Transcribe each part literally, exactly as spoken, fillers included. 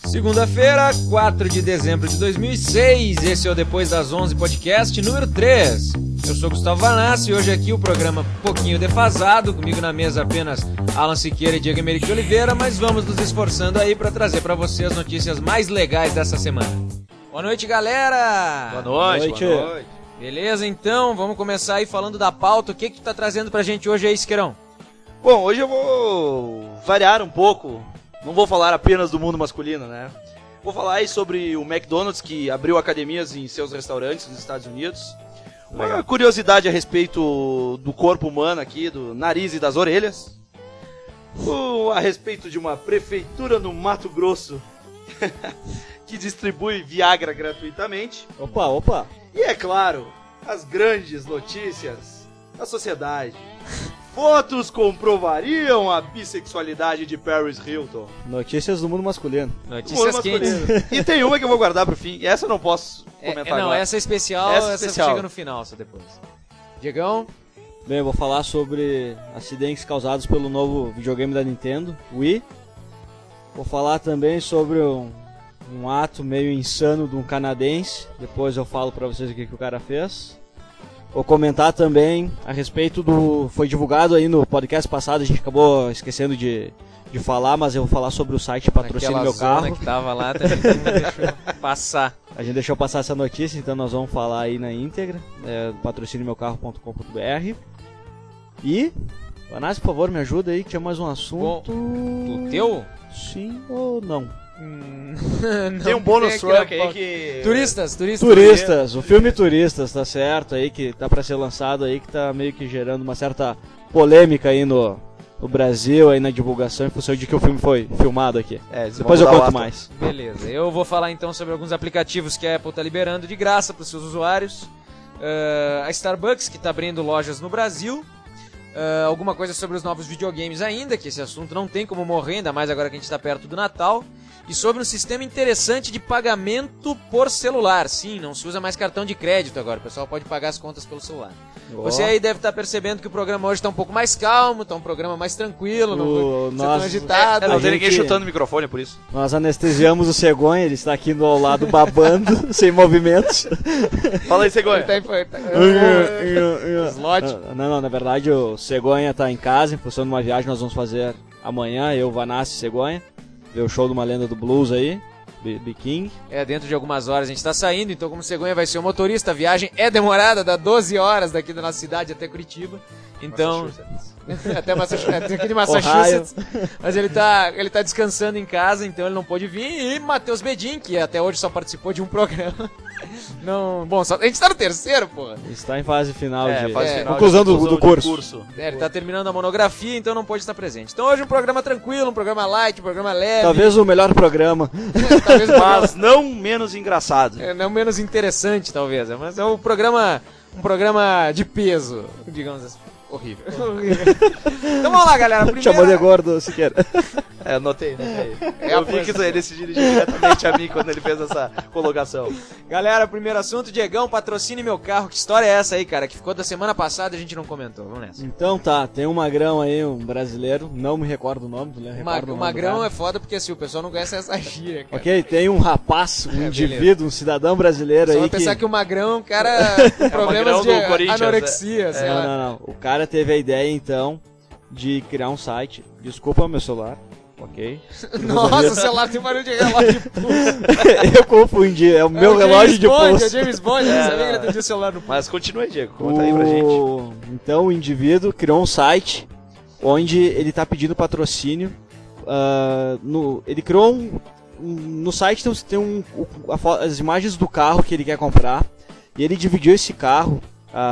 Segunda-feira, quatro de dezembro de dois mil e seis, esse é o Depois das onze podcast número três. Eu sou Gustavo Vanassi e hoje aqui o programa um pouquinho defasado, comigo na mesa apenas Alan Siqueira e Diego Emerick de Oliveira, mas vamos nos esforçando aí para trazer para você as notícias mais legais dessa semana. Boa noite, galera! Boa noite, noite. boa noite. Beleza, então, vamos começar aí falando da pauta. O que que tu tá trazendo pra gente hoje aí, Siqueirão? Bom, hoje eu vou variar um pouco, não vou falar apenas do mundo masculino, né? Vou falar aí sobre o McDonald's, que abriu academias em seus restaurantes nos Estados Unidos. Uma Legal. curiosidade a respeito do corpo humano aqui, do nariz e das orelhas. Uh, a respeito de uma prefeitura no Mato Grosso que distribui Viagra gratuitamente. Opa, opa. E é claro, as grandes notícias da sociedade. Fotos comprovariam a bissexualidade de Paris Hilton. Notícias do mundo masculino. Notícias Mundo quentes. masculino. E tem uma que eu vou guardar pro fim. Essa eu não posso É, comentar é, não, agora. essa é especial, Essa é essa especial. chega no final, só depois. Diegão? Bem, eu vou falar sobre acidentes causados pelo novo videogame da Nintendo, Wii. Vou falar também sobre um, um ato meio insano de um canadense. Depois eu falo pra vocês o que, que o cara fez. Vou comentar também a respeito do... Foi divulgado aí no podcast passado, a gente acabou esquecendo de, de falar, mas eu vou falar sobre o site Patrocínio Aquela Meu zona Carro. que tava lá, também não deixou passar. A gente deixou passar essa notícia, então nós vamos falar aí na íntegra, é, patrocínio meu carro ponto com ponto b r. E, Vanassi, por favor, me ajuda aí, que tinha mais um assunto. O teu? Sim ou não? Hum, Tem um não bônus aqui na track aí pauta. que... Turistas, turistas. Turistas, o filme Turistas, tá certo aí, que tá pra ser lançado aí, que tá meio que gerando uma certa polêmica aí no, no Brasil, aí na divulgação, em função de que o filme foi filmado aqui. É, Depois eu conto mais. Beleza, eu vou falar então sobre alguns aplicativos que a Apple tá liberando de graça para os seus usuários. Uh, a Starbucks, que tá abrindo lojas no Brasil. Uh, alguma coisa sobre os novos videogames ainda, que esse assunto não tem como morrer, ainda mais agora que a gente tá perto do Natal. E sobre um sistema interessante de pagamento por celular. Sim, não se usa mais cartão de crédito agora, o pessoal pode pagar as contas pelo celular. Oh. Você aí deve estar percebendo que o programa hoje tá um pouco mais calmo, tá um programa mais tranquilo, não O vai ser tão nosso- agitado. É, não A tem ninguém gente- chutando o microfone por isso. Nós anestesiamos o Cegonha, ele está aqui do ao lado babando, sem movimentos. Fala aí, Cegonha. Tá, tá, tá, Slot. Não, não, na verdade o Cegonha tá em casa, em função de uma viagem que nós vamos fazer amanhã, eu, Vanassi e Cegonha. Ver o show de uma lenda do blues aí, B B King. É, dentro de algumas horas a gente tá saindo, então como Cegonha vai ser o motorista, a viagem é demorada, dá doze horas daqui da nossa cidade até Curitiba. Então, até Massachusetts, aqui de Massachusetts. Mas ele tá, ele tá descansando em casa, então ele não pôde vir. E Matheus Bedin, que até hoje só participou de um programa. Não, bom, só, a gente tá no terceiro, porra. Está em fase final É, de fase é, final conclusão de do, do de curso. É, ele tá terminando a monografia, então não pôde estar presente. Então hoje um programa tranquilo, um programa light, um programa leve. Talvez o melhor programa. talvez um programa, Mas não menos engraçado. é, não menos interessante, talvez. Mas é um programa, um programa de peso, digamos assim. Horrível. Então vamos lá, galera. Primeira... Chamou de gordo, Siqueira. É, anotei, anotei. É Eu a vi que força. ele se dirigiu diretamente a mim quando ele fez essa colocação. Galera, primeiro assunto, Diegão, patrocine meu carro. Que história é essa aí, cara? Que ficou da semana passada e a gente não comentou. Vamos nessa. Então tá, tem um magrão aí, um brasileiro, não me recordo o nome, tu lembra? O mag- o magrão é foda porque assim, o pessoal não conhece essa gíria, cara. Ok, tem um rapaz, um É, indivíduo, um cidadão brasileiro Só aí vai que... pensar que o magrão é um cara com problemas magrão de do Corinthians, anorexia, sei Não, lá. não, não. O cara teve a ideia, então, de criar um site. Desculpa meu celular, ok? Nossa, o celular tem barulho de relógio de pulso. Eu confundi, é o meu é o relógio James de Bond, pulso. É o James Bond, eu É, não sabia que ele não. atendia o celular no pulso. Mas continua aí, Diego. Conta aí pra gente. O- Então o indivíduo criou um site onde ele está pedindo patrocínio. ah, no... Ele criou um... um- No site tem, tem um, o- a fo- as imagens do carro que ele quer comprar. E ele dividiu esse carro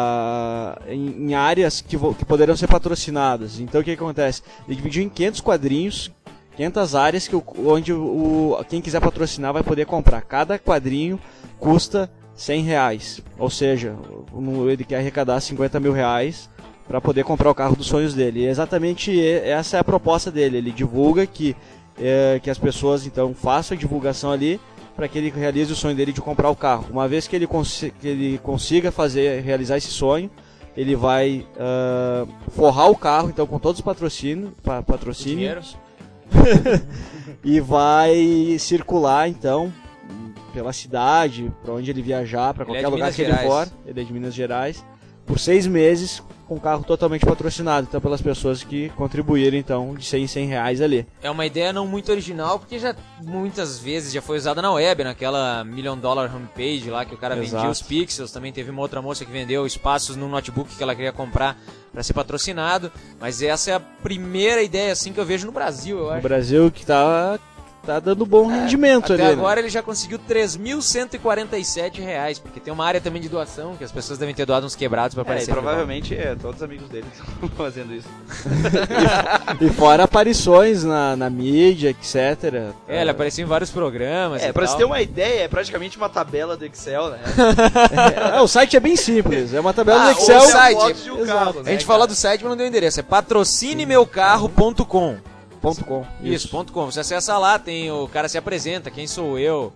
ah, em, em áreas que, vo- que poderiam ser patrocinadas. Então o que, que acontece? Ele dividiu em quinhentos quadrinhos, quinhentas áreas que o, onde o, quem quiser patrocinar vai poder comprar. Cada quadrinho custa cem reais. Ou seja, no- ele quer arrecadar cinquenta mil reais para poder comprar o carro dos sonhos dele. E exatamente e- essa é a proposta dele. Ele divulga que, é, que as pessoas então façam a divulgação ali para que ele realize o sonho dele de comprar o carro. Uma vez que ele, consi- que ele consiga fazer, realizar esse sonho, ele vai uh, forrar o carro então com todos os patrocínios, pa- patrocínios E vai circular, então, pela cidade, pra onde ele viajar, pra Ele qualquer é de lugar Minas que Gerais. ele for. Ele é de Minas Gerais. Por seis meses, com o carro totalmente patrocinado. Então, pelas pessoas que contribuíram, então, de cem em cem reais ali. É uma ideia não muito original, porque já muitas vezes já foi usada na web, naquela Million Dollar Homepage lá, que o cara Exato. vendia os pixels. Também teve uma outra moça que vendeu espaços no notebook que ela queria comprar para ser patrocinado. Mas essa é a primeira ideia assim que eu vejo no Brasil, eu No acho. Brasil, que tá, tá dando bom rendimento Até ali. agora né? ele já conseguiu três mil cento e quarenta e sete reais, porque tem uma área também de doação, que as pessoas devem ter doado uns quebrados para É, e aparecer. provavelmente é, todos os amigos dele estão fazendo isso. E fora aparições na, na mídia, etcétera. É, ele apareceu em vários programas. É, e pra tal. você ter uma ideia, é praticamente uma tabela do Excel, né? É, o site é bem simples. É uma tabela Ah, do Excel. o site. fotos de um Exato. carro, né, A gente cara? falou do site, mas não deu o endereço. É patrocine meu carro ponto com. Ponto com. Isso, ponto com. Você acessa lá, tem o cara se apresenta, quem sou eu.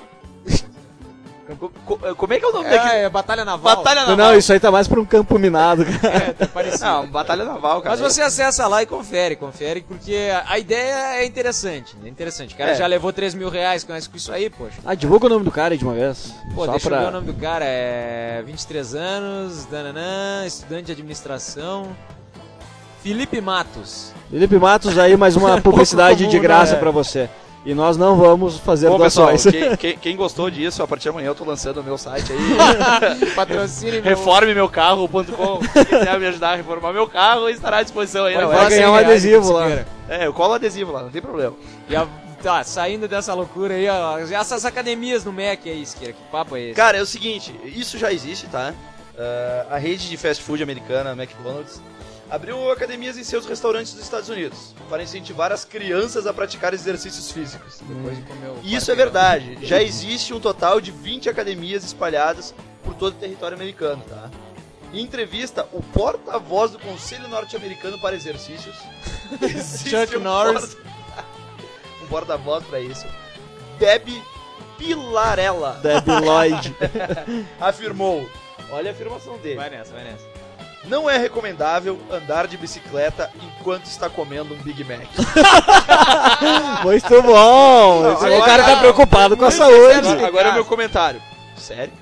Co- co- Como é que é o nome daqui? É, é Batalha Naval. Batalha Naval. Não, isso aí tá mais pra um campo minado, cara. É, tá parecido. Não, Batalha Naval, cara. Mas você acessa lá e confere, confere, porque a ideia é interessante, é interessante. O cara É. já levou três mil reais com isso aí, poxa. Ah, divulga o nome do cara aí de uma vez. Pô, Só deixa pra... eu ver o nome do cara, é vinte e três anos, dananã, estudante de administração, Felipe Matos. Felipe Matos aí, mais uma publicidade comum, de graça né? pra você. E nós não vamos fazer Bom, pessoal, doações. quem, quem- quem gostou disso, a partir de amanhã eu tô lançando o meu site aí. Patrocine meu... reforme meu carro ponto com. Quem quiser me ajudar a reformar meu carro, estará à disposição aí. Pode na vai doar web. ganhar cem um reais, adesivo se lá. queira. É, eu colo adesivo lá, não tem problema. E a- tá, saindo dessa loucura aí, ó, essas academias no Mac aí, Isqueira, que papo é esse? Cara, é o seguinte, isso já existe, tá? Ah, a rede de fast food americana, McDonald's, abriu academias em seus restaurantes dos Estados Unidos para incentivar as crianças a praticar exercícios físicos. Depois de comer o E isso é quarteirão. verdade. Já existe um total de vinte academias espalhadas por todo o território americano, tá? Em entrevista, o porta-voz do Conselho Norte-Americano para Exercícios, existe Chuck um Norris. porta- um porta-voz para isso, Debbie Pilarella, Debbie Lloyd. afirmou, olha a afirmação dele, Vai nessa, vai nessa. não é recomendável andar de bicicleta enquanto está comendo um Big Mac. Muito bom. Não, Esse- agora- o cara tá não, preocupado com a Agora, saúde. agora é o meu comentário. Sério?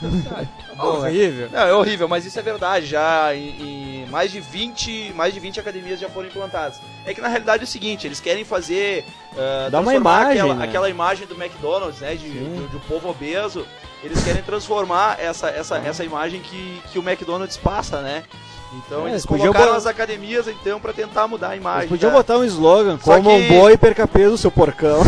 Horrível. Não, é horrível, mas isso é verdade. Já em, em mais de vinte, mais de vinte academias já foram implantadas. É que na realidade é o seguinte, eles querem fazer uh, Dá uma transformar imagem, aquela, né? aquela imagem do McDonald's, né, de, do, do povo obeso. Eles querem transformar essa, essa, essa imagem que, que o McDonald's passa, né? Então É, eles eles podiam colocaram bo- as academias então para tentar mudar a imagem. Eles podiam tá? botar um slogan, Só como um que- boi perca peso, seu porcão.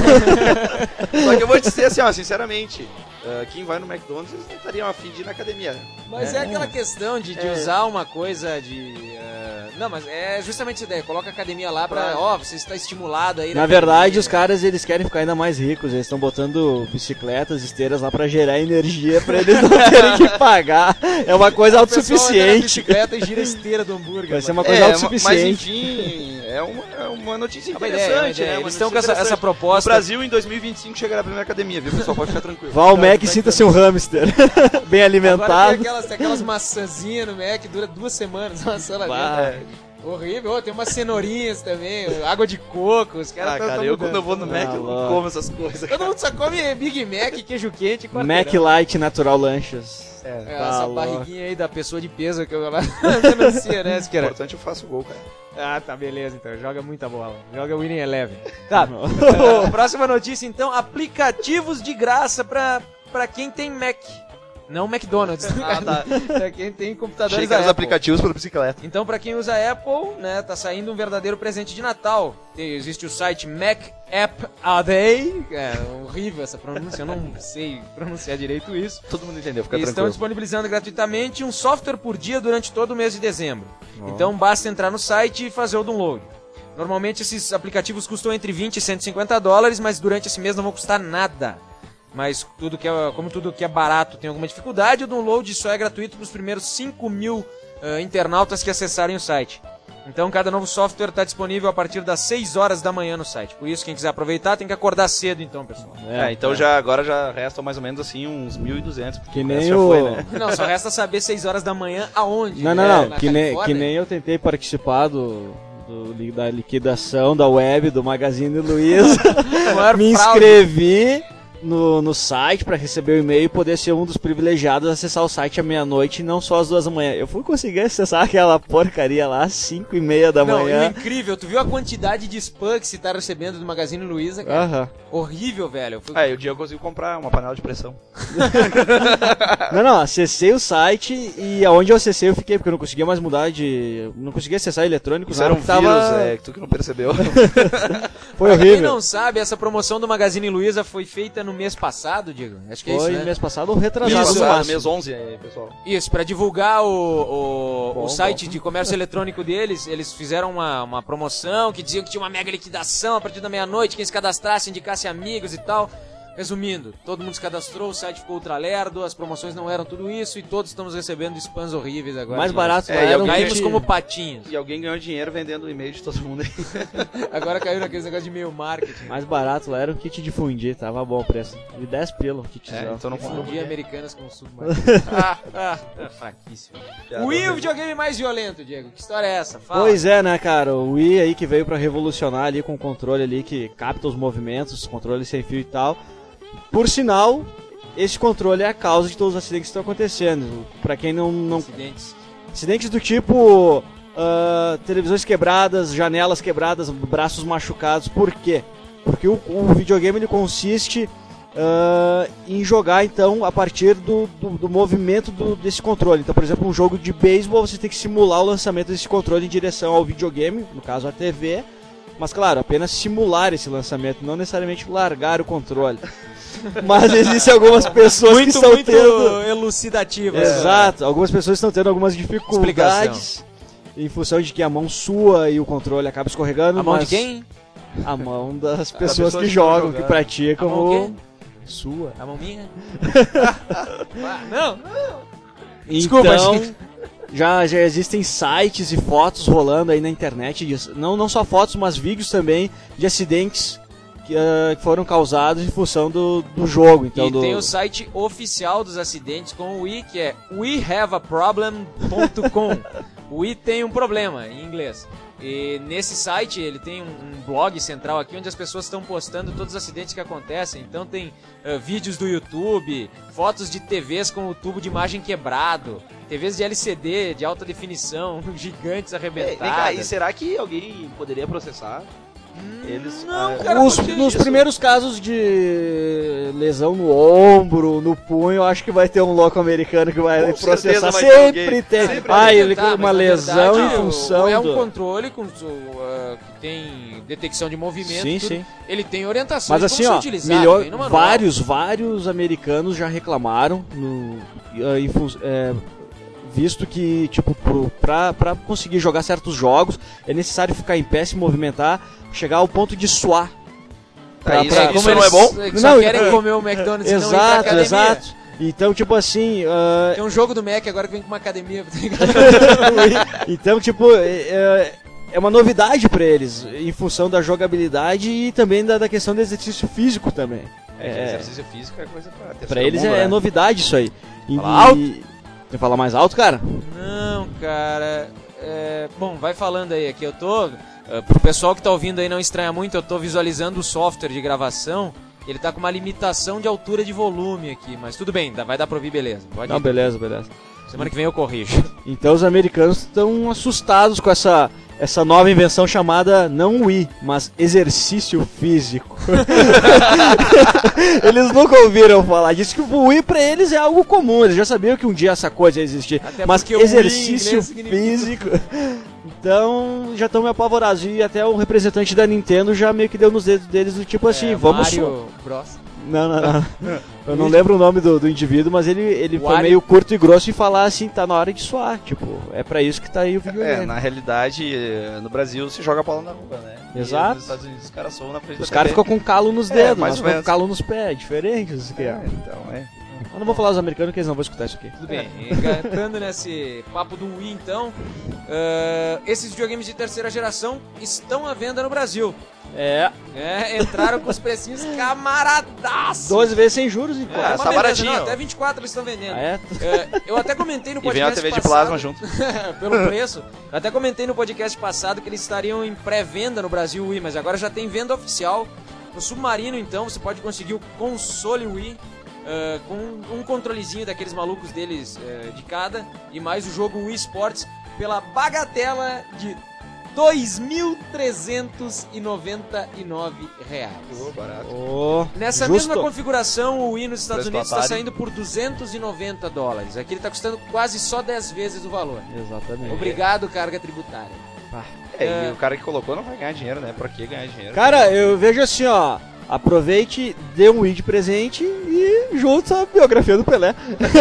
Só que eu vou te dizer assim, ó, sinceramente, uh, quem vai no McDonald's eles não estariam afim de ir na academia, né? Mas é, É. aquela questão de, de É. usar uma coisa de... eh, não, mas é justamente essa ideia. Coloca a academia lá pra... Pra- Ó, você está estimulado aí. Na verdade, os caras eles querem ficar ainda mais ricos. Eles estão botando bicicletas, esteiras lá pra gerar energia pra eles não terem que pagar. É uma coisa autossuficiente. bicicleta e gira a esteira do hambúrguer. Vai ser mano. uma coisa É, autossuficiente. Mas enfim, é uma, é uma notícia É uma ideia, é uma interessante, ideia. né? Uma Eles estão com notícia essa, essa interessante. proposta. No Brasil, em dois mil e vinte e cinco, chegará a primeira academia, viu, pessoal? Pode ficar tranquilo. Vá ao Mac e sinta-se um hamster. Bem Agora alimentado. tem aquelas, tem aquelas maçãzinhas no Mac, dura duas semanas, nossa, lá Bah. dentro. Horrível. Ô, tem umas cenourinhas também, água de coco, os caras Ah, tão- cara, tão eu mudando. quando eu vou no Mac, Ah, eu não louco. como essas coisas. Todo cara. mundo só come Big Mac, queijo quente e Mac quarteirão. Light Natural Lanchas. É, É, Tá essa louco. barriguinha aí da pessoa de peso que eu denuncia, né, o Esquerda? importante é eu faço gol, cara. Ah, tá, beleza, então. Joga muita bola. Joga Winning Eleven. Tá. Uh, próxima notícia, então. Aplicativos de graça pra, pra quem tem Mac. Não McDonald's. Ah, tá. Pra quem tem computadores Achei que da eram os Apple. aplicativos para bicicleta. Então, pra quem usa Apple, né, tá saindo um verdadeiro presente de Natal. Tem- existe o site Mac App A Day. É horrível essa pronúncia, eu não sei pronunciar direito isso. Todo mundo entendeu, fica E estão tranquilo. disponibilizando gratuitamente um software por dia durante todo o mês de dezembro. Então basta entrar no site e fazer o download. Normalmente esses aplicativos custam entre vinte e cento e cinquenta dólares, mas durante esse mês não vão custar nada. Mas tudo que é, como tudo que é barato tem alguma dificuldade, o download só é gratuito para os primeiros cinco mil uh, internautas que acessarem o site. Então cada novo software está disponível a partir das seis horas da manhã no site. Por isso, quem quiser aproveitar tem que acordar cedo então, pessoal. É, então já, agora já restam mais ou menos assim uns mil e duzentos. porque Que o nem resto já o... foi, né? Não, só resta saber seis horas da manhã aonde. Não, não, né? não. Na Que nem, Califórnia? que nem eu tentei participar do, do- da liquidação da web do Magazine Luiza. Maior Me fraude. inscrevi no, no site pra receber o e-mail e poder ser um dos privilegiados a acessar o site à meia-noite e não só às duas da manhã. Eu fui conseguir acessar aquela porcaria lá às cinco e meia da Não, e o manhã. incrível, tu viu a quantidade de spam que você tá recebendo do Magazine Luiza, cara? Aham. Horrível, velho. Eu fui- É, e o dia eu consigo comprar uma panela de pressão. Não, não, acessei o site e aonde eu acessei eu fiquei, porque eu não conseguia mais mudar de... Não conseguia acessar eletrônico, Isso era um nada, porque vírus, tava... é, que tu que não percebeu. Foi Pra quem horrível. não sabe, essa promoção do Magazine Luiza foi feita no mês passado, Diego. Acho que é Foi isso, né? mês passado ou retrasado Mês no passado, máximo. mês onze aí, pessoal. Isso, pra divulgar o, o, Bom, o site bom. de comércio eletrônico deles, eles fizeram uma, uma promoção que diziam que tinha uma mega liquidação a partir da meia-noite, quem se cadastrasse, indicasse amigos e tal. Resumindo, todo mundo se cadastrou, o site ficou ultra lerdo, as promoções não eram tudo isso e todos estamos recebendo spams horríveis agora. Mais barato É, lá e era um alguém- Caímos kit- como patinhos. E alguém ganhou dinheiro vendendo o e-mail de todo mundo aí. Agora caiu naqueles negócios de e-mail marketing. mais barato lá era um kit de fundir, tava bom o preço. De dez pila o kitzão. É, então não comprou. Fundir americanas com submarino. ah, ah, ah, fraquíssimo. O Wii, o videogame mais violento, Diego. Que história é essa? Fala. Pois é, né, cara? O Wii aí que veio pra revolucionar ali com o controle ali que capta os movimentos, controle sem fio e tal. Por sinal, esse controle é a causa de todos os acidentes que estão acontecendo. Pra quem não... não... Acidentes. Acidentes do tipo... ah, televisões quebradas, janelas quebradas, braços machucados. Por quê? Porque o, o videogame ele consiste ah, em jogar então a partir do, do, do movimento do- desse controle. Então, por exemplo, um jogo de beisebol você tem que simular o lançamento desse controle em direção ao videogame, no caso a T V. Mas claro, apenas simular esse lançamento, não necessariamente largar o controle. Mas existem algumas pessoas que Muito, estão muito tendo... elucidativa. Exato, algumas pessoas estão tendo algumas dificuldades em função de que a mão sua e o controle acaba escorregando. A mão mas de quem? A mão das pessoas pessoas que que jogam, estão que jogando. praticam A mão o... quem? Sua. A mão minha? Ah, não. Então, Desculpa, gente. já, já existem sites e fotos rolando aí na internet, de- não, não só fotos, mas vídeos também de acidentes que, ah, que foram causados em função do, do jogo. Então, E do... tem o site oficial dos acidentes com o Wii, que é we have a problem ponto com. O Wii tem um problema, em inglês. E nesse site ele tem um, um blog central aqui onde as pessoas estão postando todos os acidentes que acontecem. Então tem ah, vídeos do YouTube, fotos de T Vs com o tubo de imagem quebrado, T Vs de L C D de alta definição, gigantes Ei, vem cá, e arrebentadas. será que alguém poderia processar? Eles. não, ah, cara, Os- porque nos isso- primeiros casos de lesão no ombro, no punho, eu acho que vai ter um louco americano que vai Com processar. certeza vai ter Sempre alguém. tem. Sempre Ah, Vai ele tentar, com uma mas, na lesão verdade, em função é um do... controle com, uh, que tem detecção de movimento. Sim, tudo. sim. Ele tem orientação Mas de assim, como ó, se utilizar. milho- vem no manual. vários, vários americanos já reclamaram, no, eh, em fun- é, visto que, tipo, pro, pra, pra conseguir jogar certos jogos, é necessário ficar em pé, se movimentar, chegar ao ponto de suar. Tá, isso, pra- isso como não eles é bom? Só Não, querem é- comer o McDonald's e não ir pra Exato, academia. exato. Então, tipo assim, ah, Tem um jogo do Mac agora que vem com uma academia. tá ligado? então, tipo, é, é uma novidade pra eles, em função da jogabilidade e também da, da questão do exercício físico também. É, que É, exercício físico é coisa pra terceiro pra eles mundo, é né? novidade isso aí. E, Fala alto. e- Quer falar mais alto, cara? Não, cara. é, Bom, vai falando aí. Aqui eu tô. Uh, pro pessoal que tá ouvindo aí não estranha muito, eu tô visualizando o software de gravação. Ele tá com uma limitação de altura de volume aqui, mas tudo bem, dá- vai dar pra ouvir, beleza. Pode Não, ir. beleza, beleza. Semana que vem eu corrijo. Então os americanos estão assustados com essa, essa nova invenção chamada não Wii, mas exercício físico. Eles nunca ouviram falar disso, que o Wii pra eles é algo comum, eles já sabiam que um dia essa coisa ia existir. Até Mas porque o Wii em exercício inglês significa- físico... Então já estão meio apavorados. E até o representante da Nintendo já meio que deu nos dedos deles do tipo assim, É, vamos... Mario Bros. Não, não, não. Eu não lembro o nome do, do indivíduo, mas ele, ele foi Wario. meio curto e grosso em falar assim, tá na hora de suar. Tipo, é pra isso que tá aí o videogame. É, na realidade, eh, no Brasil se joga bola na rua, né? Exato. E nos Estados Unidos os caras soam na frente Os da caras T V. ficam com calo nos É, dedos, mais nós ou ficamos com menos. calo nos pés, é diferente isso aqui. É, ó. então, é. Eu não vou falar os americanos que eles não vão escutar isso aqui. Tudo bem, engatando nesse papo do Wii então, ah, esses videogames de terceira geração estão à venda no Brasil. É, É, entraram com os precinhos camaradaços. doze vezes sem juros, então. É, Uma tá beleza, baratinho. não, até vinte e quatro eles estão vendendo. Ah, é? É, eu até comentei no E vem a podcast T V de passado, plasma junto. pelo preço. Eu até comentei no podcast passado que eles estariam em pré-venda no Brasil Wii, mas agora já tem venda oficial. No Submarino, então, você pode conseguir o console Wii uh, com um controlezinho daqueles malucos deles uh, de cada e mais o jogo Wii Sports pela bagatela de dois mil trezentos e noventa e nove reais. Pô, barato. Oh, Nessa justo. mesma configuração, o Wii nos Estados Preço do Unidos está Atari. saindo por duzentos e noventa dólares. Aqui ele está custando quase só dez vezes o valor. Exatamente. Obrigado, carga tributária. Ah. É, É. e o cara que colocou não vai ganhar dinheiro, né? Pra que ganhar dinheiro? Cara, eu vejo assim, ó. Aproveite, dê um Wii de presente e junto a biografia do Pelé.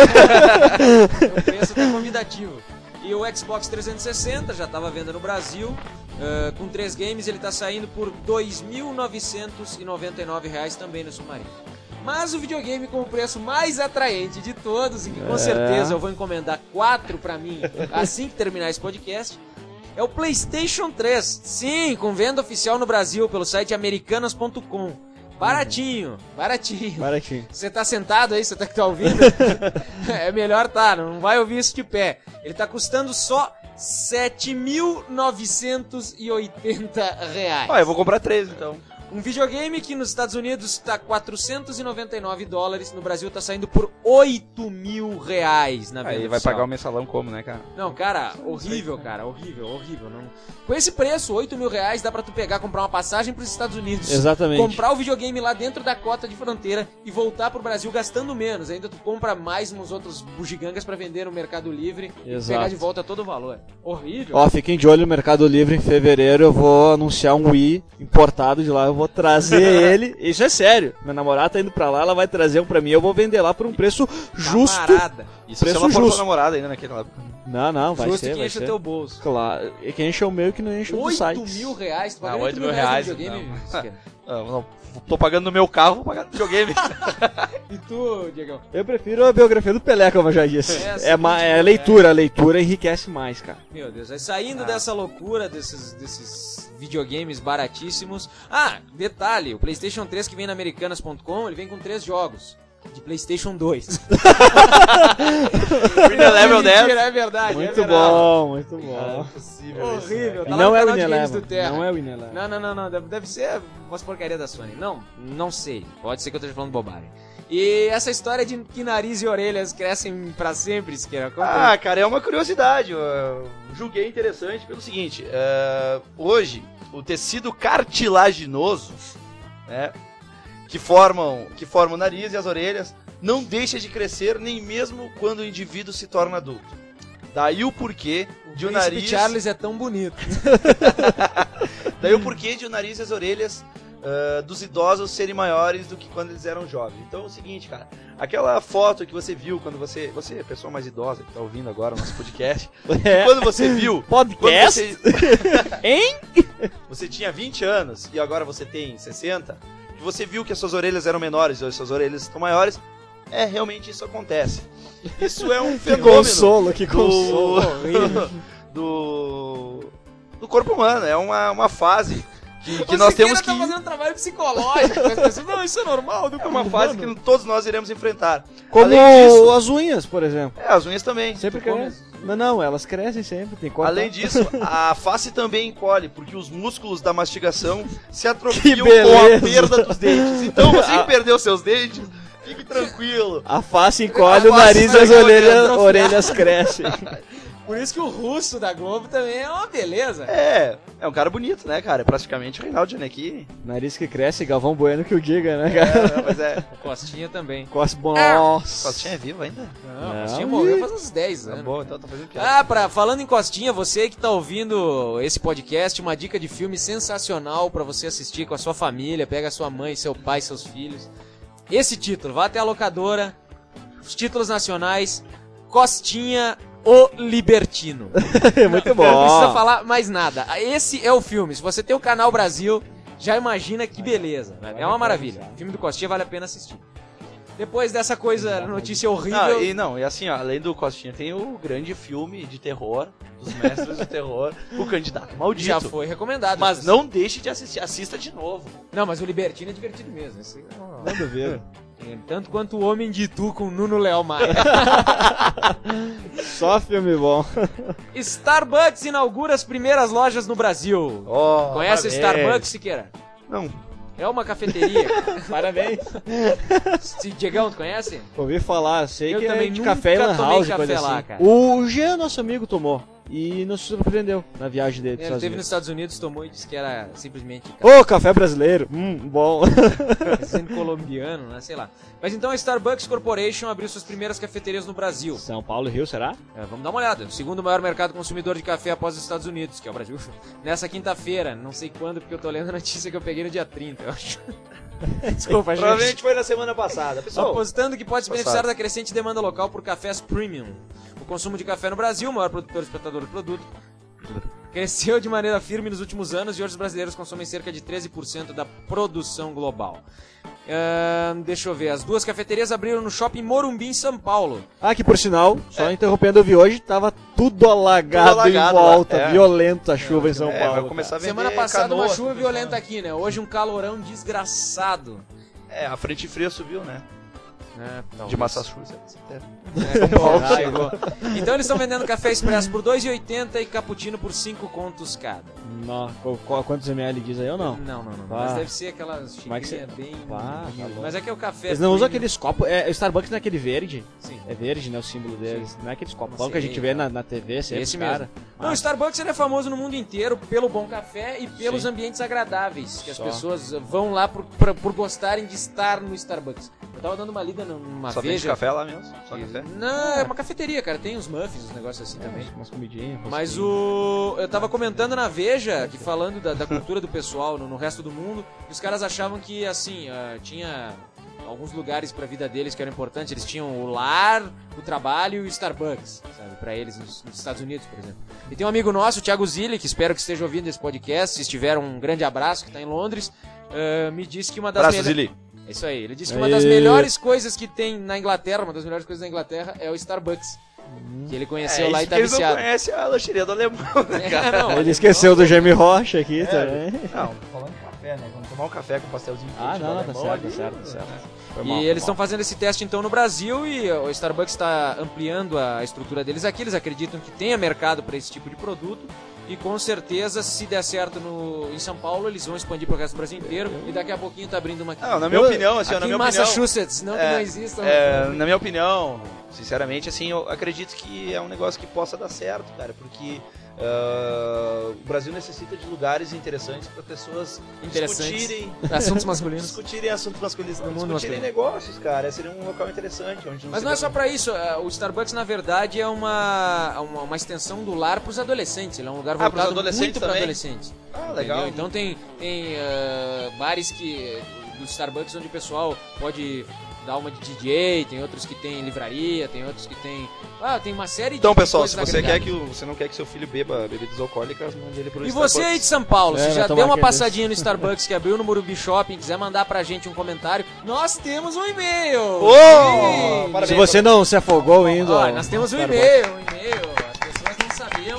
O preço tá convidativo. E o Xbox trezentos e sessenta já estava à venda no Brasil. Uh, com três games ele está saindo por dois mil novecentos e noventa e nove reais também no Submarino. Mas o videogame com o preço mais atraente de todos, e que com É. certeza eu vou encomendar quatro pra mim assim que terminar esse podcast, é o PlayStation três. Sim, com venda oficial no Brasil pelo site americanas ponto com. Baratinho, baratinho. Baratinho. Você tá sentado aí, você tá que tá ouvindo? É melhor tá, não vai ouvir isso de pé. Ele tá custando só sete mil novecentos e oitenta reais. Ah, eu vou comprar três, então. Um videogame que nos Estados Unidos tá quatrocentos e noventa e nove dólares, no Brasil tá saindo por oito mil reais na venda Aí vai oficial. pagar o mensalão como, né, cara? Não, cara, horrível, cara, horrível, horrível. Não... Com esse preço, oito mil reais, dá pra tu pegar, comprar uma passagem pros Estados Unidos. Exatamente. Comprar o videogame lá dentro da cota de fronteira e voltar pro Brasil gastando menos. Ainda tu compra mais uns outros bugigangas pra vender no Mercado Livre Exato. e pegar de volta todo o valor. Horrível. Ó, fiquem de olho no Mercado Livre em fevereiro. Eu vou anunciar um Wii importado de lá. Eu vou trazer ele. Isso é sério. Minha namorada tá indo pra lá, ela vai trazer um pra mim. Eu vou vender lá por um preço justo. Camarada. Isso Preço se ela for justo. tua namorada ainda naquela época. Não, não, vai Justo ser. que vai enche o ser. teu bolso. Claro, e que enche o meu e que não enche o do oito site. mil reais, tu Ah, pagando oito oito mil reais, no videogame. não. Siqueira. Não, não, tô pagando no meu carro, vou pagar no videogame. E tu, Diegão? Eu prefiro a biografia do Pelé, como eu já disse. É, É, ma- sim, é é. leitura, a leitura enriquece mais, cara. Meu Deus, aí saindo Ah. dessa loucura, desses, desses videogames baratíssimos. Ah, detalhe, o PlayStation três que vem na americanas ponto com, ele vem com três jogos. De PlayStation dois. Winner Level dez. Mentira, é verdade. é Muito verdade. bom, muito bom. Cara, é possível isso, Horrível, E tá lá não no é o canal de Games do Wineleven. Terra. Não é o Wineleven. Não, não, não, não, deve, deve ser umas porcaria da Sony. Não, não sei. Pode ser que eu esteja falando bobagem. E essa história de que nariz e orelhas crescem pra sempre, Siqueira, conta aí. Ah, cara, é uma curiosidade. Eu julguei interessante pelo seguinte: eh, hoje, o tecido cartilaginoso, né, que formam, que formam o nariz e as orelhas, não deixa de crescer nem mesmo quando o indivíduo se torna adulto. Daí o porquê de o Príncipe nariz. Charles é tão bonito. Daí o porquê de o nariz e as orelhas ah, dos idosos serem maiores do que quando eles eram jovens. Então é o seguinte, cara. Aquela foto que você viu quando você. Você é a pessoa mais idosa que tá ouvindo agora o nosso podcast. É. Quando você viu. Quando Podcast? você, Hein? você tinha vinte anos e agora você tem sessenta. E você viu que as suas orelhas eram menores e as suas orelhas estão maiores. É, realmente isso acontece. Isso é um Que fenômeno consolo, que consolo. do, do, do corpo humano. É uma, uma fase que, que O nós Siqueira temos tá que... fazendo um trabalho psicológico. As pessoas, não, isso é normal. Do É uma fase que todos nós iremos enfrentar. Como Além disso, as unhas, por exemplo. é, as unhas também. Sempre Tu come- crescem. Não, não, elas crescem sempre. Tem que cortar. Além disso, a face também encolhe, porque os músculos da mastigação se Que atrofiam com a beleza. perda dos dentes. Então, você que perdeu seus dentes, fique tranquilo. A face encolhe, A o face nariz e vai as encolhendo, orelhas, atrofiar. orelhas crescem. Por isso que o russo da Globo também é uma beleza. É, é um cara bonito, né, cara? É praticamente o Reinaldo Gianecchini. Nariz que cresce, Galvão Bueno que o diga, né, cara? É, mas é. Costinha também. Cospe bom. Nossa. Costinha é vivo ainda? Não, Não, Costinha e- morreu faz uns dez Tá anos. bom, então tá fazendo piada. Ah, pra, falando em Costinha, você que tá ouvindo esse podcast, uma dica de filme sensacional pra você assistir com a sua família, pega a sua mãe, seu pai, seus filhos. Esse título, vá até a locadora, os títulos nacionais, Costinha, o Libertino. Muito Não precisa bom. falar mais nada. Esse é o filme. Se você tem o Canal Brasil, já imagina que beleza. É uma maravilha. O filme do Costinha vale a pena assistir. Depois dessa coisa, notícia horrível... Não, e não, e assim, ó, além do Costinha, tem o grande filme de terror, dos mestres do terror, O Candidato Maldito. Já foi recomendado. Mas não deixe de assistir, assista de novo. Não, mas o Libertino é divertido mesmo. Esse... Não duvido. Tanto quanto o Homem de Tu com Nuno Leal Maia. Só filme bom. Starbucks inaugura as primeiras lojas no Brasil. Oh, Conhece o parabéns. Starbucks, Siqueira? Não. É uma cafeteria. Parabéns. Se- Diegão, tu conhece? Ouvi falar, sei Eu que também é de nunca café e lan tomei house, café coisa lá, assim. cara. O Jean, nosso amigo, tomou. E nos surpreendeu na viagem dele. Ele esteve nos Estados Unidos, tomou e disse que era simplesmente Ô, café brasileiro. Hum, bom. sendo colombiano, né? Sei lá. Mas então a Starbucks Corporation abriu suas primeiras cafeterias no Brasil. São Paulo e Rio, será? É, vamos dar uma olhada. O segundo maior mercado consumidor de café após os Estados Unidos, que é o Brasil. Nessa quinta-feira, não sei quando, porque eu tô lendo a notícia que eu peguei no dia trinta, eu acho. Desculpa, gente. Provavelmente foi na semana passada. Pessoal, Apostando que pode se Passado. beneficiar da crescente demanda local por cafés premium. O consumo de café no Brasil, o maior produtor e exportador do produto, cresceu de maneira firme nos últimos anos e hoje os brasileiros consomem cerca de treze por cento da produção global. Ahn, deixa eu ver, as duas cafeterias abriram no Shopping Morumbi, em São Paulo. Ah, que por sinal, só interrompendo, eu vi hoje, tava tudo alagado, Tudo alagado em volta. lá, é. Violento a chuva em São é, Paulo. vai começar a vender Semana passada canoa, uma chuva tudo violenta mais. aqui, né? Hoje um calorão desgraçado. É, a frente fria subiu, né? É, De Massachusetts. É. É, Paulo chegou. Então eles estão vendendo café expresso por dois reais e oitenta centavos e cappuccino por cinco contos cada. Não, qual- qual- quantos ml diz aí ou não? Não, não, não. Ah. Mas deve ser aquelas Como é que xicrinhas bem... Ah, tá bom. Mas é que é o café... Eles não usam premium. aqueles copos. É, o Starbucks não é aquele verde? Sim. É verde, né? O símbolo deles. Não é aqueles copão Não que a sei, gente vê cara. na, na T V, sempre, Esse cara. mesmo. Não, o Starbucks ele é famoso no mundo inteiro pelo bom café e pelos Sim. ambientes agradáveis, que as Só. pessoas vão lá por, por, por gostarem de estar no Starbucks. Eu tava dando uma lida numa Só vende Veja. café lá mesmo? Só café? Não, é uma cafeteria, cara. Tem uns muffins, uns negócios assim também. Umas comidinhas. Mas o. Eu tava comentando na Veja, que falando da, da cultura do pessoal no, no resto do mundo, que os caras achavam que, assim, ah, tinha alguns lugares pra vida deles que eram importantes. Eles tinham o lar, o trabalho e o Starbucks, sabe? Pra eles nos, nos Estados Unidos, por exemplo. E tem um amigo nosso, o Thiago Zilli, que espero que esteja ouvindo esse podcast. Se estiver, um grande abraço, que tá em Londres. ah, me disse que uma das Abraço, melhores. Zili. É isso aí. Ele disse que uma das Aê. melhores coisas que tem na Inglaterra, uma das melhores coisas da Inglaterra é o Starbucks. Que ele conheceu É, lá isso e tá que eles não viciado. conhecem a lancheria do alemão, né, cara? É, não, Ele esqueceu do Jamie Rocha aqui É, também. Não, falando de café, né? Vamos tomar um café com pastelzinho Ah, quente não, do não, tá alemão certo, tá ali, certo, tá né? certo. Foi E mal, foi eles mal. estão fazendo esse teste então no Brasil e o Starbucks está ampliando a estrutura deles aqui. Eles acreditam que tenha mercado para esse tipo de produto e com certeza, se der certo no, em São Paulo, eles vão expandir para o resto do Brasil inteiro e daqui a pouquinho tá abrindo uma aqui. Não, na minha Eu- opinião, assim, ó, aqui na em minha opinião... Massachusetts, não que é, não exista. É, mas- na minha opinião, sinceramente, assim, eu acredito que é um negócio que possa dar certo, cara, porque ah, o Brasil necessita de lugares interessantes para pessoas Interessantes. discutirem, Assuntos masculinos. discutirem assuntos masculinos, No mundo discutirem masculino. negócios, cara. Seria um local interessante. Onde Mas se não é vê- só pra isso, é, o Starbucks na verdade é uma, uma, uma extensão do lar pros adolescentes, ele é um lugar Ah, pros voltado adolescentes muito pra também? adolescentes. Ah, legal. Entendeu? Então tem, tem ah, bares que, do Starbucks onde o pessoal pode dar uma de D J, tem outros que tem livraria, tem outros que tem... Ah, tem uma série Então, de pessoal, se coisas você quer agregadas. que o, você não quer que seu filho beba bebidas alcoólicas, mande ele pro E Starbucks. você aí de São Paulo, É, se vai já tomar deu uma aquele passadinha no Starbucks que abriu no Morumbi Shopping, quiser mandar pra gente um comentário, nós temos um e-mail! Ô, Sim! parabéns. Se você não se afogou indo... Ó, ao nós temos um Starbucks. e-mail, um e-mail, as pessoas não sabiam.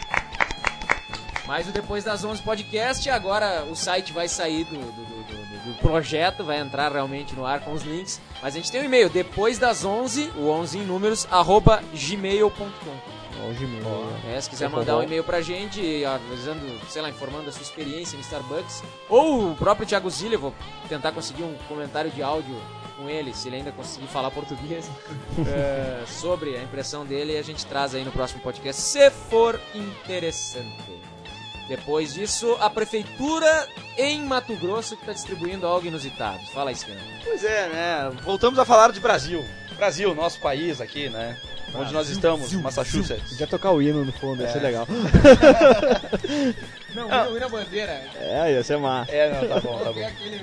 Mas o Depois das onze podcast, agora o site vai sair do, do, do, do- do projeto, vai entrar realmente no ar com os links. Mas a gente tem um e-mail, depois das onze, o onze em números, arroba gmail ponto com. Ó, o Gmail. É, se quiser Tá mandar bom. um e-mail pra gente, avisando, sei lá, informando a sua experiência no Starbucks, ou o próprio Thiago Zilli, eu vou tentar conseguir um comentário de áudio com ele, se ele ainda conseguir falar português, é, sobre a impressão dele, e a gente traz aí no próximo podcast, se for interessante. Depois disso, a prefeitura em Mato Grosso que está distribuindo algo inusitado. Fala aí, Scan. Pois é, né? Voltamos a falar de Brasil. Brasil, nosso país aqui, né? Onde nós estamos, Massachusetts. Podia tocar o hino no fundo, ia É. ser legal. Não, Ah. o hino bandeira. É, ia ser massa. É, não, tá bom, tá bom. aquele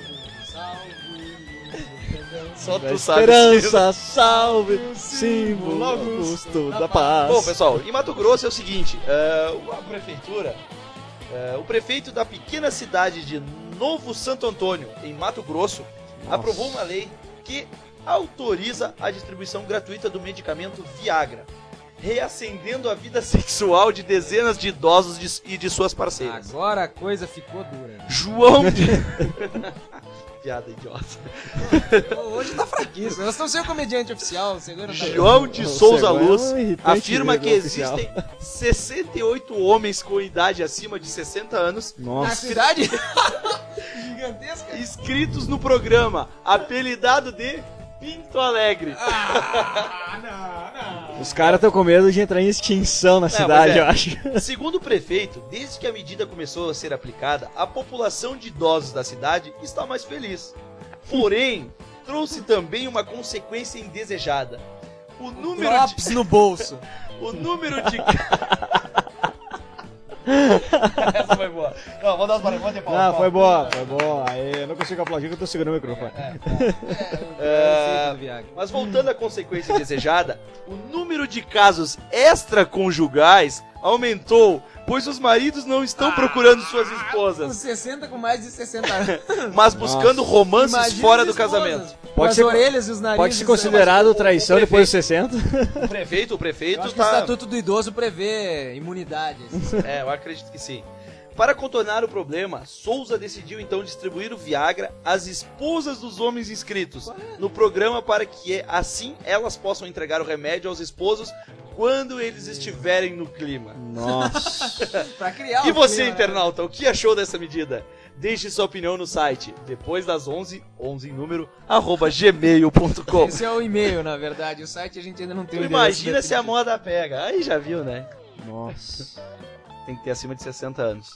salve. Só Da tu sabe. esperança, salve, símbolo augusto da paz. Bom, pessoal, em Mato Grosso é o seguinte, é, a prefeitura, é, o prefeito da pequena cidade de Novo Santo Antônio, em Mato Grosso, Nossa. aprovou uma lei que autoriza a distribuição gratuita do medicamento Viagra, reacendendo a vida sexual de dezenas de idosos de, e de suas parceiras. Agora a coisa ficou dura. João de... Piada idiota. Hoje tá fraquíssimo. Nós estamos sem o comediante oficial. Segura, tá João de Souza Luz é um irritante afirma que oficial. existem sessenta e oito homens com idade acima de sessenta anos Na Nossa. cidade gigantesca. inscritos no programa, apelidado de Pinto Alegre. Ah, não, não. Os caras estão com medo de entrar em extinção na cidade, pois é. eu acho. Segundo o prefeito, desde que a medida começou a ser aplicada, a população de idosos da cidade está mais feliz. Porém, trouxe também uma consequência indesejada. O número Drops de... no bolso. O número de... Essa foi boa. Não, vamos dar os barulhos, vamos ter pausa. Ah, foi boa, foi boa. Aí, eu não consigo aplaudir que eu tô segurando o microfone. É, mas voltando à consequência desejada, o número de casos extraconjugais aumentou, pois os maridos não estão procurando suas Com esposas, sessenta com mais de sessenta anos. mas buscando romances Imagina fora as do esposas, casamento. com Pode as ser- orelhas e os narizes. Pode ser considerado traição o depois dos sessenta? O prefeito, o prefeito Eu acho que o tá... Estatuto do Idoso prevê imunidade. É, eu acredito que sim. Para contornar o problema, Souza decidiu então distribuir o Viagra às esposas dos homens inscritos no programa para que assim elas possam entregar o remédio aos esposos quando eles estiverem no clima. Nossa. Pra criar E o você, clima, né? internauta, o que achou dessa medida? Deixe sua opinião no site depois das onze, onze em número, arroba gmail ponto com. Esse é o e-mail, na verdade. O site a gente ainda não tem o Imagina endereço se a definitivo. moda pega. Aí já viu, né? Nossa. Tem que ter acima de sessenta anos.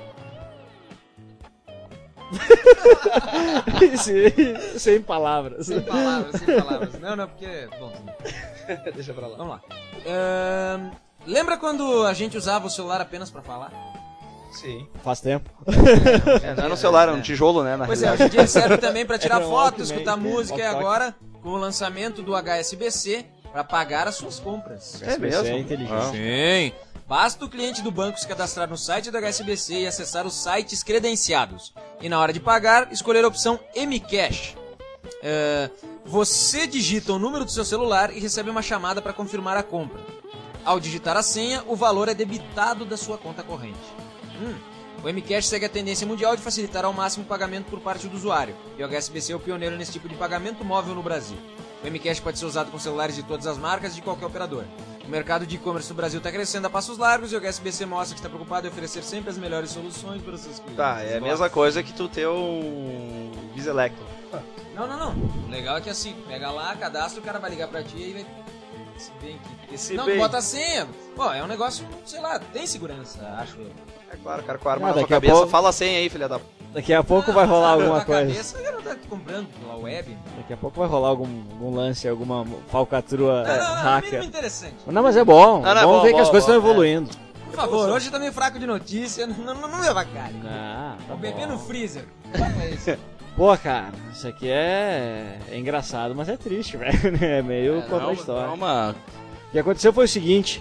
sem, sem palavras. Sem palavras, sem palavras. Não, não, porque... Bom, Deixa pra lá. vamos lá. Ahn, lembra quando a gente usava o celular apenas pra falar? Sim. Faz tempo. É, não é no celular, é um tijolo, né? Na Pois é, realidade. hoje em dia ele serve também pra tirar É um foto, Walkman. escutar música e Walk-talk. agora, com o lançamento do H S B C, pra pagar as suas compras. É mesmo? É inteligente. Sim. Basta o cliente do banco se cadastrar no site do H S B C e acessar os sites credenciados. E na hora de pagar, escolher a opção M-Cash. É, você digita o número do seu celular e recebe uma chamada para confirmar a compra. Ao digitar a senha, o valor é debitado da sua conta corrente. Hum, o M-Cash segue a tendência mundial de facilitar ao máximo o pagamento por parte do usuário. E o H S B C é o pioneiro nesse tipo de pagamento móvel no Brasil. O M-Cash pode ser usado com celulares de todas as marcas e de qualquer operadora. O mercado de e-commerce no Brasil está crescendo a passos largos e o H S B C mostra que está preocupado em oferecer sempre as melhores soluções para os seus clientes. Tá, é a mesma coisa que tu ter um Viselecto. Não, não, não. O legal é que assim, pega lá, cadastra, o cara vai ligar pra ti e vai... Se bem que... Porque Se não, bem. tu bota a senha. Pô, é um negócio, sei lá, tem segurança, acho eu. É claro, cara, com a arma Ah, na sua daqui a cabeça, pouco- fala a senha aí, filha da... Daqui a pouco vai rolar alguma Na coisa. cabeça, o cara tá comprando pela web. Daqui a pouco vai rolar algum, algum lance, alguma falcatrua Não, não, não, hacker. mínimo interessante. Não, mas é bom. Não, não, é é bom bom, ver que bom, as coisas bom, estão é. evoluindo. Por favor, hoje tá meio fraco de notícia, não, não, não me avacalhe. Ah, tá O bebê bom. no freezer. Como é isso? Pô, cara, isso aqui é, é engraçado, mas é triste, velho. É meio É, contra a não, história. não, uma... O que aconteceu foi o seguinte.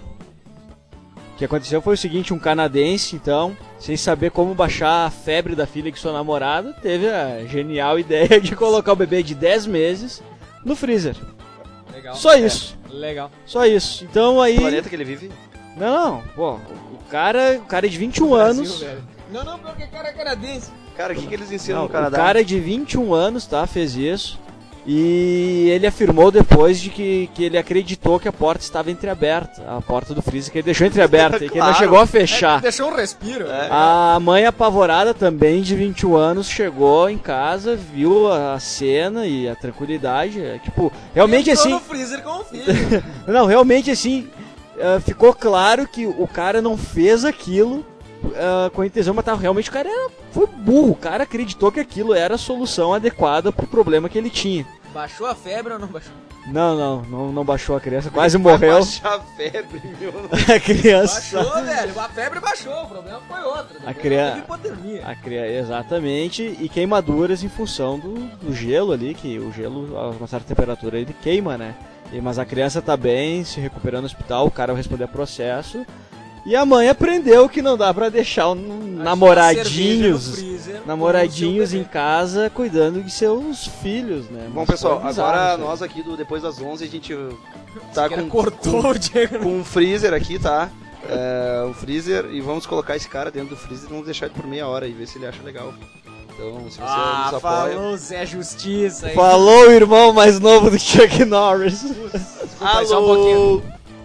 O que aconteceu foi o seguinte, um canadense, então, sem saber como baixar a febre da filha de sua namorada, teve a genial ideia de colocar o bebê de dez meses no freezer. Legal. Só isso. Legal. Só isso. Então aí... O planeta que ele vive. Não, pô, o cara, o cara é de vinte e um Brasil, anos. velho. Não, não, porque cara é canadense. Cara, o que, que eles ensinam Não, no Canadá? o cara é de vinte e um anos, tá? Fez isso. E ele afirmou depois de que, que ele acreditou que a porta estava entreaberta. A porta do freezer, que ele deixou entreaberta e que ele não Claro. chegou a fechar. Deixou um respiro. É. A mãe apavorada também, de vinte e um anos, chegou em casa, viu a cena e a tranquilidade. é, Tipo, realmente Entrou assim. no freezer com o filho. Não, realmente assim. ah, ficou claro que o cara não fez aquilo ah, com a intenção, mas tá, realmente o cara era, foi burro. O cara acreditou que aquilo era a solução adequada pro problema que ele tinha. Baixou a febre ou não baixou? Não, não, não, não baixou a criança, quase Vai morreu. baixar a febre, meu. A criança. Baixou, velho. A febre baixou, o problema foi outro. A cria- Teve hipotermia. A cria- Exatamente, e queimaduras em função do, do gelo ali, que o gelo, a uma certa temperatura, ele queima, né? E, mas a criança tá bem, se recuperando no hospital, o cara vai responder a processo. E a mãe aprendeu que não dá pra deixar um namoradinhos, freezer, namoradinhos com o seu em casa cuidando de seus filhos, né? Bom, Mas pessoal, foi bizarro agora isso aí. nós aqui do Depois das onze, a gente tá bebê. com, Cortou o Diego. com um freezer aqui, tá? É, um freezer, e vamos colocar esse cara dentro do freezer e vamos deixar ele por meia hora e ver se ele acha legal. Então, se você Ah, nos apoia... falou Zé Justiça aí. Falou o irmão mais novo do Chuck Norris. Desculpa aí, só um pouquinho.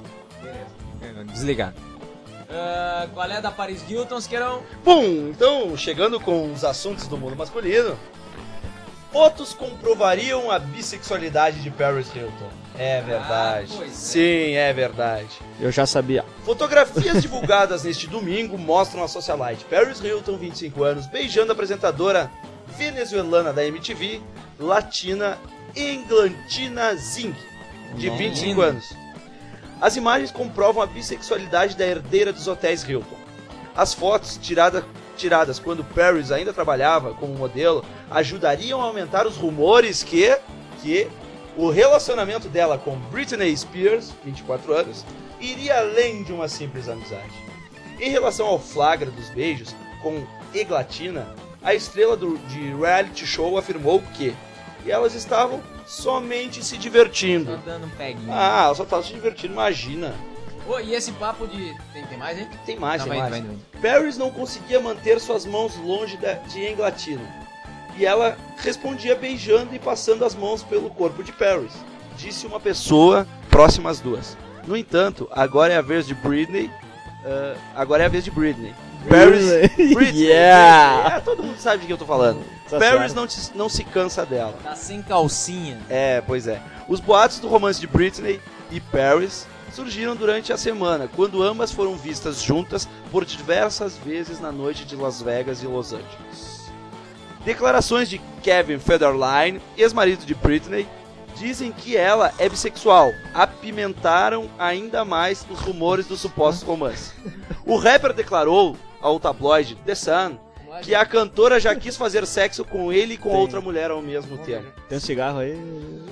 Desligar. Uh, qual é a da Paris Hilton, Queirão? Bom, então, chegando com os assuntos do mundo masculino, fotos comprovariam a bissexualidade de Paris Hilton. É verdade. Ah, pois é. Sim, é verdade. Eu já sabia. Fotografias divulgadas neste domingo mostram a socialite Paris Hilton, vinte e cinco anos, beijando a apresentadora venezuelana da M T V, latina Englantina Zing, de vinte e cinco anos. As imagens comprovam a bissexualidade da herdeira dos hotéis Hilton. As fotos, tirada, tiradas quando Paris ainda trabalhava como modelo, ajudariam a aumentar os rumores que, que o relacionamento dela com Britney Spears, vinte e quatro anos, iria além de uma simples amizade. Em relação ao flagra dos beijos com Eglatina, a estrela do, de reality show afirmou que e elas estavam somente se divertindo. Só dando um peguinho. Ah, ela só estava se divertindo, imagina. Oh, e esse papo de... Tem, tem mais, hein? Tem mais, Não, tem vai mais. indo, vai indo. Paris não conseguia manter suas mãos longe da, de Englatina. E ela respondia beijando e passando as mãos pelo corpo de Paris. Disse uma pessoa próxima às duas. No entanto, agora é a vez de Britney. Uh, agora é a vez de Britney. Paris. Britney. Yeah. Britney. É, todo mundo sabe de que eu tô falando. Tá Paris certo. não, te- não se cansa dela. Tá sem calcinha. É, pois é. Os boatos do romance de Britney e Paris surgiram durante a semana, quando ambas foram vistas juntas por diversas vezes na noite de Las Vegas e Los Angeles. Declarações de Kevin Federline, ex-marido de Britney, dizem que ela é bissexual. Apimentaram ainda mais os rumores do suposto romance. O rapper declarou ao tabloide The Sun que a cantora já quis fazer sexo com ele e com Tem. outra mulher ao mesmo tempo. Tem um cigarro aí?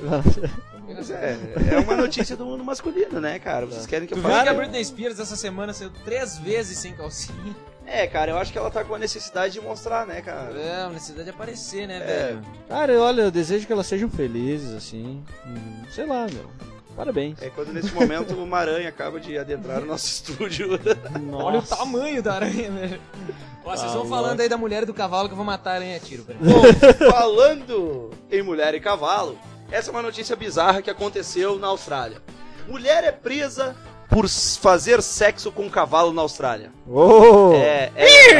Mas é, é uma notícia do mundo masculino, né, cara? Vocês querem que eu Tu viu que a fale? Britney Spears essa semana saiu três vezes sem calcinha? É, cara, eu acho que ela tá com a necessidade de mostrar, né, cara? É, a necessidade de aparecer, né, É. velho? Cara, olha, eu desejo que elas sejam felizes, assim. Hum, Sei lá, meu. Parabéns. É quando nesse momento uma aranha acaba de adentrar o nosso estúdio. Nossa. Olha o tamanho da aranha, velho. Ó, vocês Ah, vão falando louco. aí da mulher e do cavalo que eu vou matar a aranha a tiro, velho. Bom, falando em mulher e cavalo, essa é uma notícia bizarra que aconteceu na Austrália. Mulher é presa por s- fazer sexo com um cavalo na Austrália. Oh! É,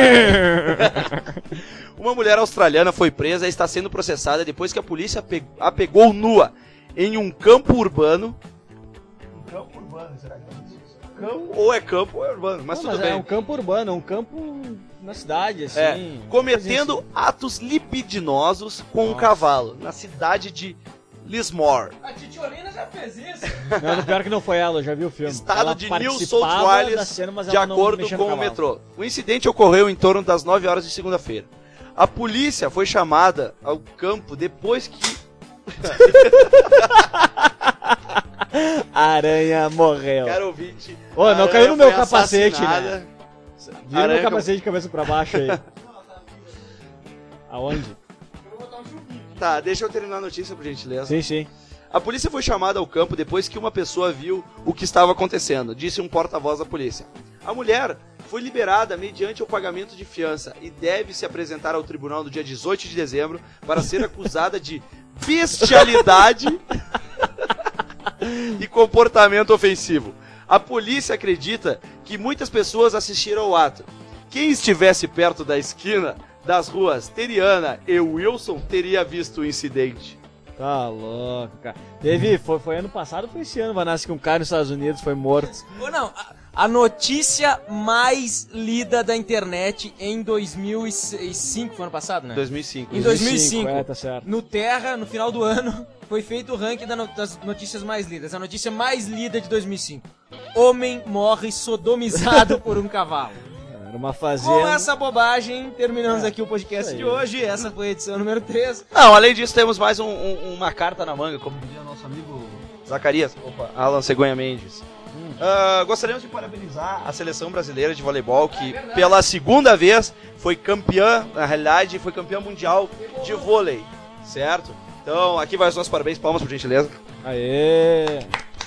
é. Uma mulher australiana foi presa e está sendo processada depois que a polícia pe- a pegou nua em um campo urbano. Um campo urbano, será que é isso? Campo, ou é campo ou é urbano, mas Não, tudo mas bem. é um campo urbano, é um campo na cidade, assim. É, cometendo atos libidinosos com um Nossa. cavalo na cidade de Lismore, A Titiolina já fez isso. Não, pior que não foi ela, eu já vi o filme. estado Ela de New participava South da Wales, cena, mas de ela não acordo mexia no com o cavalo. metrô. O incidente ocorreu em torno das nove horas de segunda-feira. A polícia foi chamada ao campo depois que A aranha morreu. Cara ouvinte, Ô, a não aranha caiu no meu foi capacete, assassinada. né? Vira Aranha meu capacete de cabeça pra baixo aí. Aonde? Tá, deixa eu terminar a notícia, por gentileza. Sim, sim. A polícia foi chamada ao campo depois que uma pessoa viu o que estava acontecendo, disse um porta-voz da polícia. A mulher foi liberada mediante o pagamento de fiança e deve se apresentar ao tribunal no dia dezoito de dezembro para ser acusada de bestialidade e comportamento ofensivo. A polícia acredita que muitas pessoas assistiram ao ato. Quem estivesse perto da esquina das ruas Teriana e Wilson teria visto o incidente. Tá louco, cara. Teve, foi, foi ano passado ou foi esse ano, Vanassi, que um cara nos Estados Unidos foi morto? Ou não, a, a notícia mais lida da internet em dois mil e cinco, foi ano passado, né? dois mil e cinco. Em dois mil e cinco, É, tá certo. no Terra, no final do ano, foi feito o ranking da no- das notícias mais lidas. A notícia mais lida de dois mil e cinco. Homem morre sodomizado por um cavalo. Era uma Com fazenda. essa bobagem, terminamos aqui o podcast isso de aí. hoje. Essa foi a edição número três. Não, além disso, temos mais um- um- uma carta na manga, como diria nosso amigo Zacarias, opa, Alan Cegonha Mendes. Uh, gostaríamos de parabenizar a seleção brasileira de voleibol, que pela segunda vez foi campeã, na realidade, foi campeã mundial de vôlei, certo? Então, aqui vai os nossos parabéns, palmas por gentileza. Aê!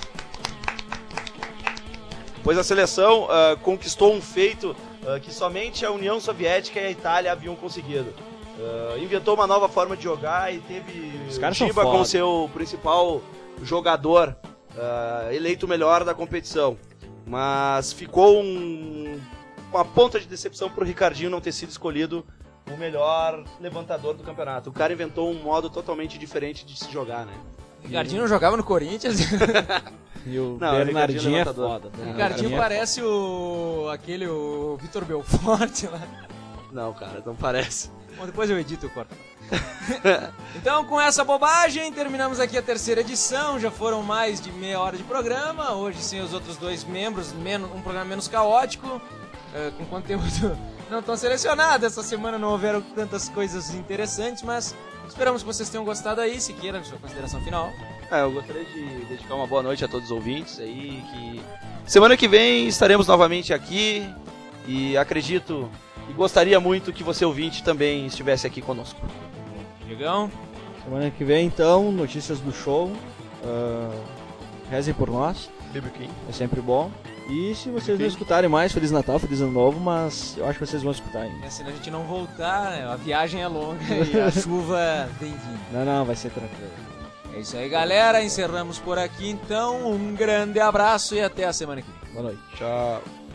Pois a seleção uh, conquistou um feito uh, que somente a União Soviética e a Itália haviam conseguido. Uh, inventou uma nova forma de jogar e teve o Giba como seu principal jogador, uh, eleito o melhor da competição. Mas ficou um, uma ponta de decepção pro Ricardinho não ter sido escolhido o melhor levantador do campeonato. O cara inventou um modo totalmente diferente de se jogar, né? O Ricardinho não jogava no Corinthians. E o não, Bernardinho é levantador. foda. O Ricardinho parece o... aquele, o Vitor Belfort lá. Não, cara, não parece. Bom, depois eu edito o corpo. Então, com essa bobagem, terminamos aqui a terceira edição. Já foram mais de meia hora de programa. Hoje, sem os outros dois membros, menos, um programa menos caótico, uh, com conteúdo não tão selecionado. Essa semana não houveram tantas coisas interessantes, mas esperamos que vocês tenham gostado aí. Se queiram, sua consideração final. É, eu gostaria de dedicar uma boa noite a todos os ouvintes aí, que semana que vem estaremos novamente aqui e acredito e gostaria muito que você ouvinte também estivesse aqui conosco. Diegão? Semana que vem, então, notícias do show. Uh, rezem por nós. Baby King. É sempre bom. E se vocês não escutarem mais, Feliz Natal, Feliz Ano Novo, mas eu acho que vocês vão escutar ainda. É, se a gente não voltar, a viagem é longa e a chuva vem vindo. Não, não, vai ser tranquilo. É isso aí, galera. Encerramos por aqui, então. Um grande abraço e até a semana que vem. Boa noite. Tchau.